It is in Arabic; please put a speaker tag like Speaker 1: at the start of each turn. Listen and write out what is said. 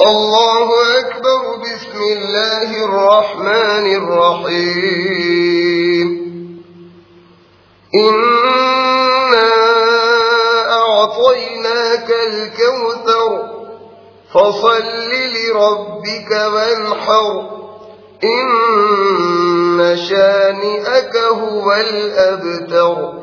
Speaker 1: الله أكبر. بسم الله الرحمن الرحيم. إنا أعطيناك الكوثر فصل لربك وانحر إن شانئك هو الأبتر.